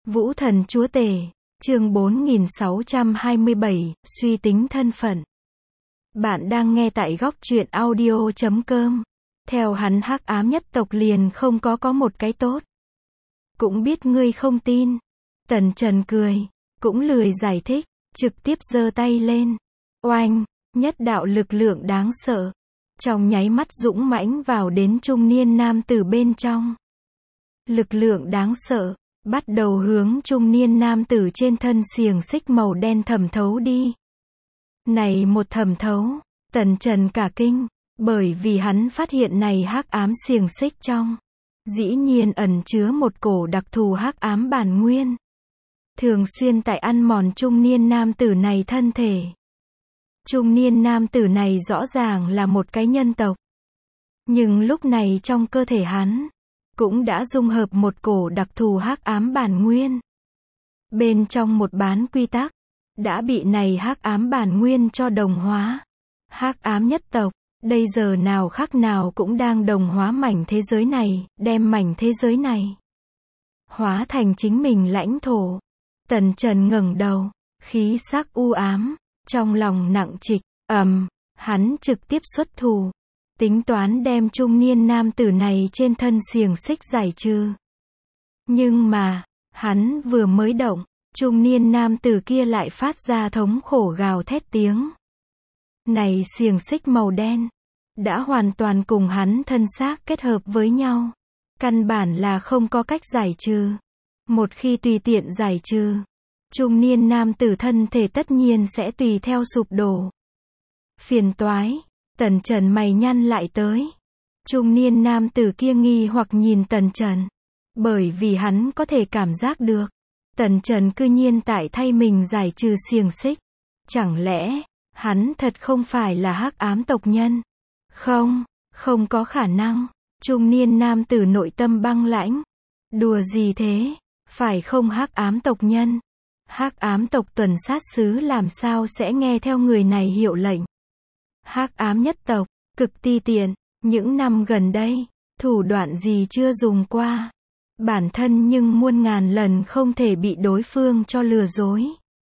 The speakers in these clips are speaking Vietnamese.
Vũ thần chúa tể, chương 4627, suy tính thân phận. Bạn đang nghe tại góc truyện audio.com. Theo hắn hắc ám nhất tộc liền không có một cái tốt. Cũng biết ngươi không tin. Tần Trần cười, cũng lười giải thích, trực tiếp giơ tay lên. Oanh, nhất đạo lực lượng đáng sợ. Trong nháy mắt dũng mãnh vào đến trung niên nam tử bên trong. Lực lượng đáng sợ, bắt đầu hướng trung niên nam tử trên thân xiềng xích màu đen thẩm thấu đi. Này một thẩm thấu, Tần Trần cả kinh, bởi vì hắn phát hiện này hắc ám xiềng xích trong, dĩ nhiên ẩn chứa một cổ đặc thù hắc ám bản nguyên. Thường xuyên tại ăn mòn trung niên nam tử này thân thể. Trung niên nam tử này rõ ràng là một cái nhân tộc. Nhưng lúc này trong cơ thể hắn, cũng đã dung hợp một cổ đặc thù hắc ám bản nguyên. Bên trong một bán quy tắc, đã bị này hắc ám bản nguyên cho đồng hóa. Hắc ám nhất tộc, đây giờ nào khác nào cũng đang đồng hóa mảnh thế giới này, đem mảnh thế giới này hóa thành chính mình lãnh thổ. Tần Trần ngẩng đầu, khí sắc u ám, trong lòng nặng trịch, hắn trực tiếp xuất thủ. Tính toán đem trung niên nam tử này trên thân xiềng xích giải trừ. Nhưng mà, hắn vừa mới động, trung niên nam tử kia lại phát ra thống khổ gào thét tiếng. Này xiềng xích màu đen, đã hoàn toàn cùng hắn thân xác kết hợp với nhau. Căn bản là không có cách giải trừ. Một khi tùy tiện giải trừ, trung niên nam tử thân thể tất nhiên sẽ tùy theo sụp đổ. Phiền toái. Tần Trần mày nhăn lại tới. Trung niên nam tử kia nghi hoặc nhìn Tần Trần. Bởi vì hắn có thể cảm giác được. Tần Trần cư nhiên tại thay mình giải trừ xiềng xích. Chẳng lẽ, hắn thật không phải là hắc ám tộc nhân? Không có khả năng. Trung niên nam tử nội tâm băng lãnh. Đùa gì thế? Phải không hắc ám tộc nhân? Hắc ám tộc tuần sát sứ làm sao sẽ nghe theo người này hiệu lệnh? Hắc ám nhất tộc, cực ti tiện, những năm gần đây, thủ đoạn gì chưa dùng qua. Bản thân nhưng muôn ngàn lần không thể bị đối phương cho lừa dối.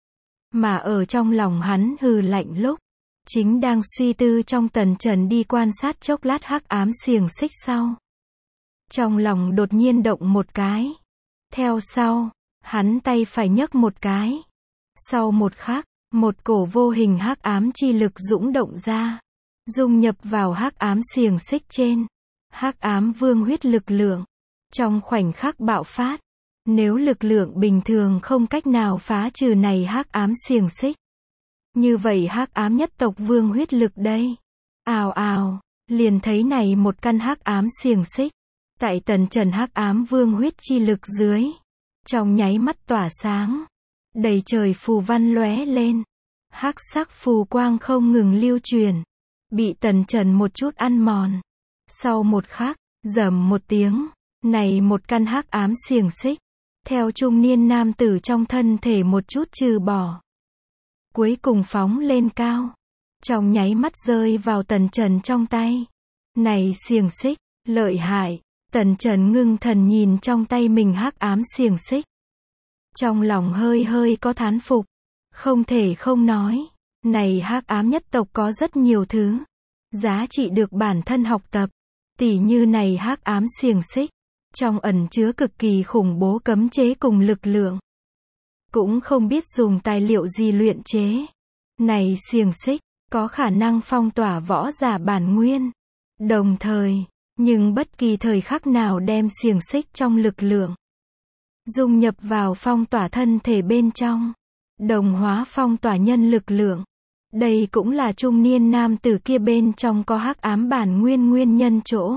Mà ở trong lòng hắn hừ lạnh lúc, chính đang suy tư trong Tần Trần đi quan sát chốc lát hắc ám xiềng xích sau. Trong lòng đột nhiên động một cái. Theo sau, hắn tay phải nhấc một cái. Sau một khắc, một cổ vô hình hắc ám chi lực dũng động ra, dung nhập vào hắc ám xiềng xích trên. Hắc ám vương huyết lực lượng, trong khoảnh khắc bạo phát. Nếu lực lượng bình thường không cách nào phá trừ này hắc ám xiềng xích, như vậy hắc ám nhất tộc vương huyết lực đây. Ào ào, liền thấy này một căn hắc ám xiềng xích, tại Tần Trần hắc ám vương huyết chi lực dưới, trong nháy mắt tỏa sáng. Đầy trời phù văn lóe lên. Hắc sắc phù quang không ngừng lưu truyền. Bị Tần Trần một chút ăn mòn. Sau một khắc, rầm một tiếng, này một căn hắc ám xiềng xích, theo trung niên nam tử trong thân thể một chút trừ bỏ. Cuối cùng phóng lên cao. Trong nháy mắt rơi vào Tần Trần trong tay. Này xiềng xích, lợi hại. Tần Trần ngưng thần nhìn trong tay mình hắc ám xiềng xích. Trong lòng hơi có thán phục. Không thể không nói. Này hắc ám nhất tộc có rất nhiều thứ. Giá trị được bản thân học tập. Tỉ như này hắc ám xiềng xích. Trong ẩn chứa cực kỳ khủng bố cấm chế cùng lực lượng. Cũng không biết dùng tài liệu gì luyện chế. Này xiềng xích, có khả năng phong tỏa võ giả bản nguyên. Đồng thời, nhưng bất kỳ thời khắc nào đem xiềng xích trong lực lượng dung nhập vào phong tỏa thân thể bên trong, đồng hóa phong tỏa nhân lực lượng. Đây cũng là trung niên nam tử kia bên trong có hắc ám bản nguyên nhân chỗ.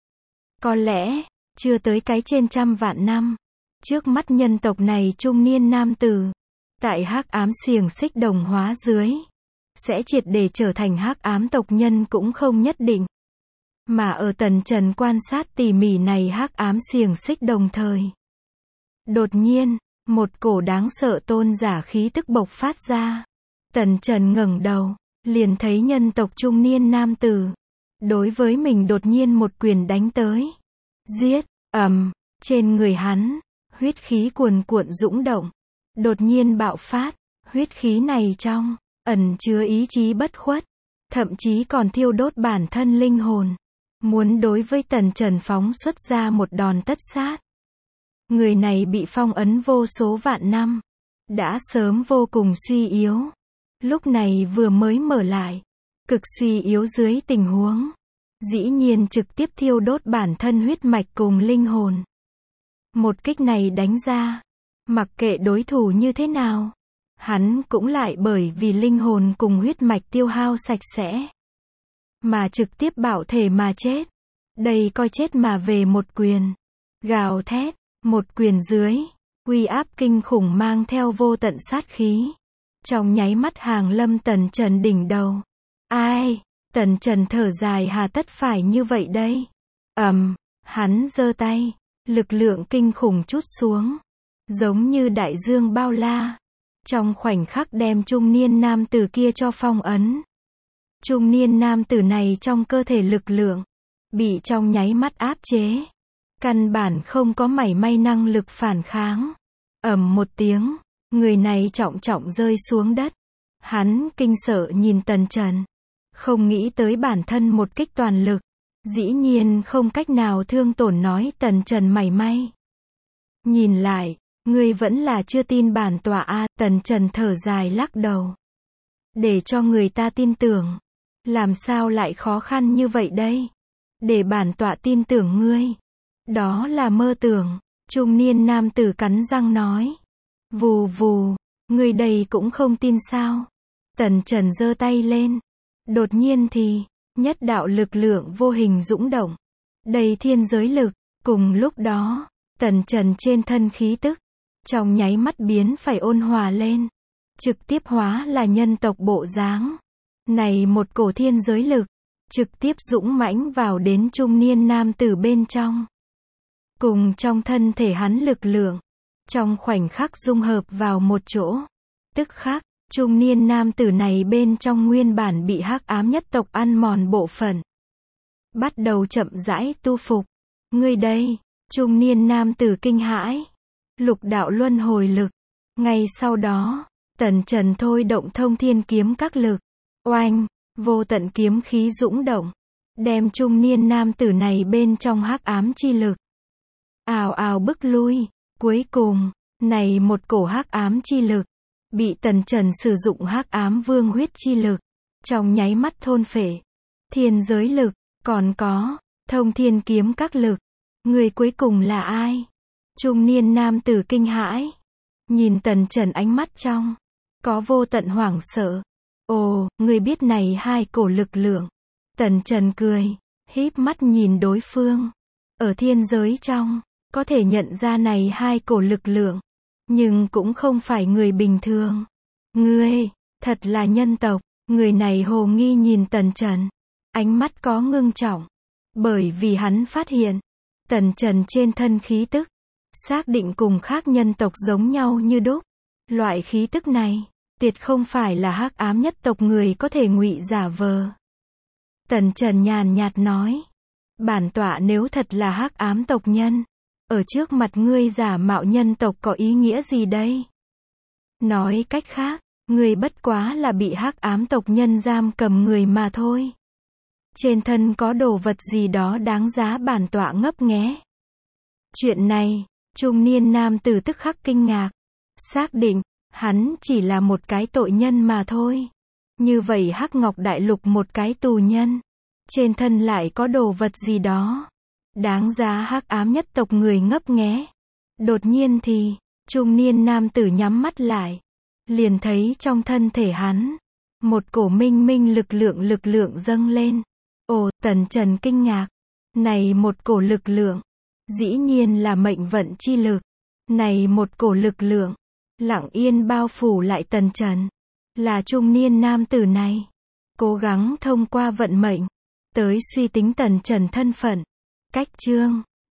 Có lẽ, chưa tới cái trên 100 vạn năm, trước mắt nhân tộc này trung niên nam tử, tại hắc ám xiềng xích đồng hóa dưới, sẽ triệt để trở thành hắc ám tộc nhân cũng không nhất định. Mà ở Tần Trần quan sát tỉ mỉ này hắc ám xiềng xích đồng thời. Đột nhiên, một cổ đáng sợ tôn giả khí tức bộc phát ra. Tần Trần ngẩng đầu, liền thấy nhân tộc trung niên nam tử. Đối với mình đột nhiên một quyền đánh tới. Giết, trên người hắn, Huyết khí cuồn cuộn dũng động, đột nhiên bạo phát, huyết khí này trong, ẩn chứa ý chí bất khuất, thậm chí còn thiêu đốt bản thân linh hồn, muốn đối với Tần Trần phóng xuất ra một đòn tất sát. Người này bị phong ấn vô số vạn năm, đã sớm vô cùng suy yếu, lúc này vừa mới mở lại, cực suy yếu dưới tình huống, dĩ nhiên trực tiếp thiêu đốt bản thân huyết mạch cùng linh hồn. Một kích này đánh ra, mặc kệ đối thủ như thế nào, hắn cũng lại bởi vì linh hồn cùng huyết mạch tiêu hao sạch sẽ, mà trực tiếp bạo thể mà chết. Đây coi chết mà về một quyền, gào thét, một quyền dưới, uy áp kinh khủng mang theo vô tận sát khí. Trong nháy mắt hàng lâm Tần Trần đỉnh đầu. Ai? Tần Trần thở dài hà tất phải như vậy đây. Hắn giơ tay, lực lượng kinh khủng trút xuống, giống như đại dương bao la. Trong khoảnh khắc đem trung niên nam tử kia cho phong ấn. Trung niên nam tử này trong cơ thể lực lượng, bị trong nháy mắt áp chế. Căn bản không có mảy may năng lực phản kháng. Một tiếng, người này trọng trọng rơi xuống đất. Hắn kinh sợ nhìn Tần Trần. Không nghĩ tới bản thân một kích toàn lực, dĩ nhiên không cách nào thương tổn nói Tần Trần mảy may. Nhìn lại, ngươi vẫn là chưa tin bản tọa a. Tần Trần thở dài lắc đầu. Để cho người ta tin tưởng, làm sao lại khó khăn như vậy đây? Để bản tọa tin tưởng ngươi, đó là mơ tưởng. Trung niên nam tử cắn răng nói. Vù vù, ngươi đây cũng không tin sao? Tần Trần giơ tay lên. Đột nhiên thì, nhất đạo lực lượng vô hình dũng động, đầy thiên giới lực. Cùng lúc đó, Tần Trần trên thân khí tức, trong nháy mắt biến phải ôn hòa lên, trực tiếp hóa là nhân tộc bộ dáng. Này một cổ thiên giới lực, trực tiếp dũng mãnh vào đến trung niên nam tử bên trong. Cùng trong thân thể hắn lực lượng, trong khoảnh khắc dung hợp vào một chỗ. Tức khắc, trung niên nam tử này bên trong nguyên bản bị hắc ám nhất tộc ăn mòn bộ phận, bắt đầu chậm rãi tu phục. Ngươi đây, trung niên nam tử kinh hãi. Lục đạo luân hồi lực. Ngay sau đó, Tần Trần thôi động thông thiên kiếm các lực. Oanh, vô tận kiếm khí dũng động, đem trung niên nam tử này bên trong hắc ám chi lực ào ào bức lui. Cuối cùng, này một cổ hắc ám chi lực bị Tần Trần sử dụng hắc ám vương huyết chi lực trong nháy mắt thôn phệ. Thiên giới lực, còn có thông thiên kiếm các lực. Người cuối cùng là ai? Trung niên nam tử kinh hãi, nhìn Tần Trần ánh mắt trong có vô tận hoảng sợ. Ồ, người biết này hai cổ lực lượng. Tần Trần cười, híp mắt nhìn đối phương. Ở thiên giới trong, có thể nhận ra này hai cổ lực lượng, nhưng cũng không phải người bình thường. Ngươi, thật là nhân tộc. Người này hồ nghi nhìn Tần Trần, ánh mắt có ngưng trọng, bởi vì hắn phát hiện, Tần Trần trên thân khí tức, xác định cùng khác nhân tộc giống nhau như đúc. Loại khí tức này, tuyệt không phải là hắc ám nhất tộc người có thể ngụy giả vờ. Tần Trần nhàn nhạt nói, bản tọa nếu thật là hắc ám tộc nhân, ở trước mặt ngươi giả mạo nhân tộc có ý nghĩa gì đây? Nói cách khác, ngươi bất quá là bị hắc ám tộc nhân giam cầm người mà thôi. Trên thân có đồ vật gì đó đáng giá bản tọa ngấp nghé. Chuyện này, trung niên nam tử tức khắc kinh ngạc, xác định, hắn chỉ là một cái tội nhân mà thôi. Như vậy Hắc Ngọc Đại Lục một cái tù nhân, trên thân lại có đồ vật gì đó đáng giá hắc ám nhất tộc người ngấp nghé. Đột nhiên thì, trung niên nam tử nhắm mắt lại, liền thấy trong thân thể hắn, một cổ minh minh lực lượng dâng lên. Ồ, Tần Trần kinh ngạc, này một cổ lực lượng, dĩ nhiên là mệnh vận chi lực. Này một cổ lực lượng, lặng yên bao phủ lại Tần Trần, là trung niên nam tử này, cố gắng thông qua vận mệnh, tới suy tính Tần Trần thân phận. Cách chương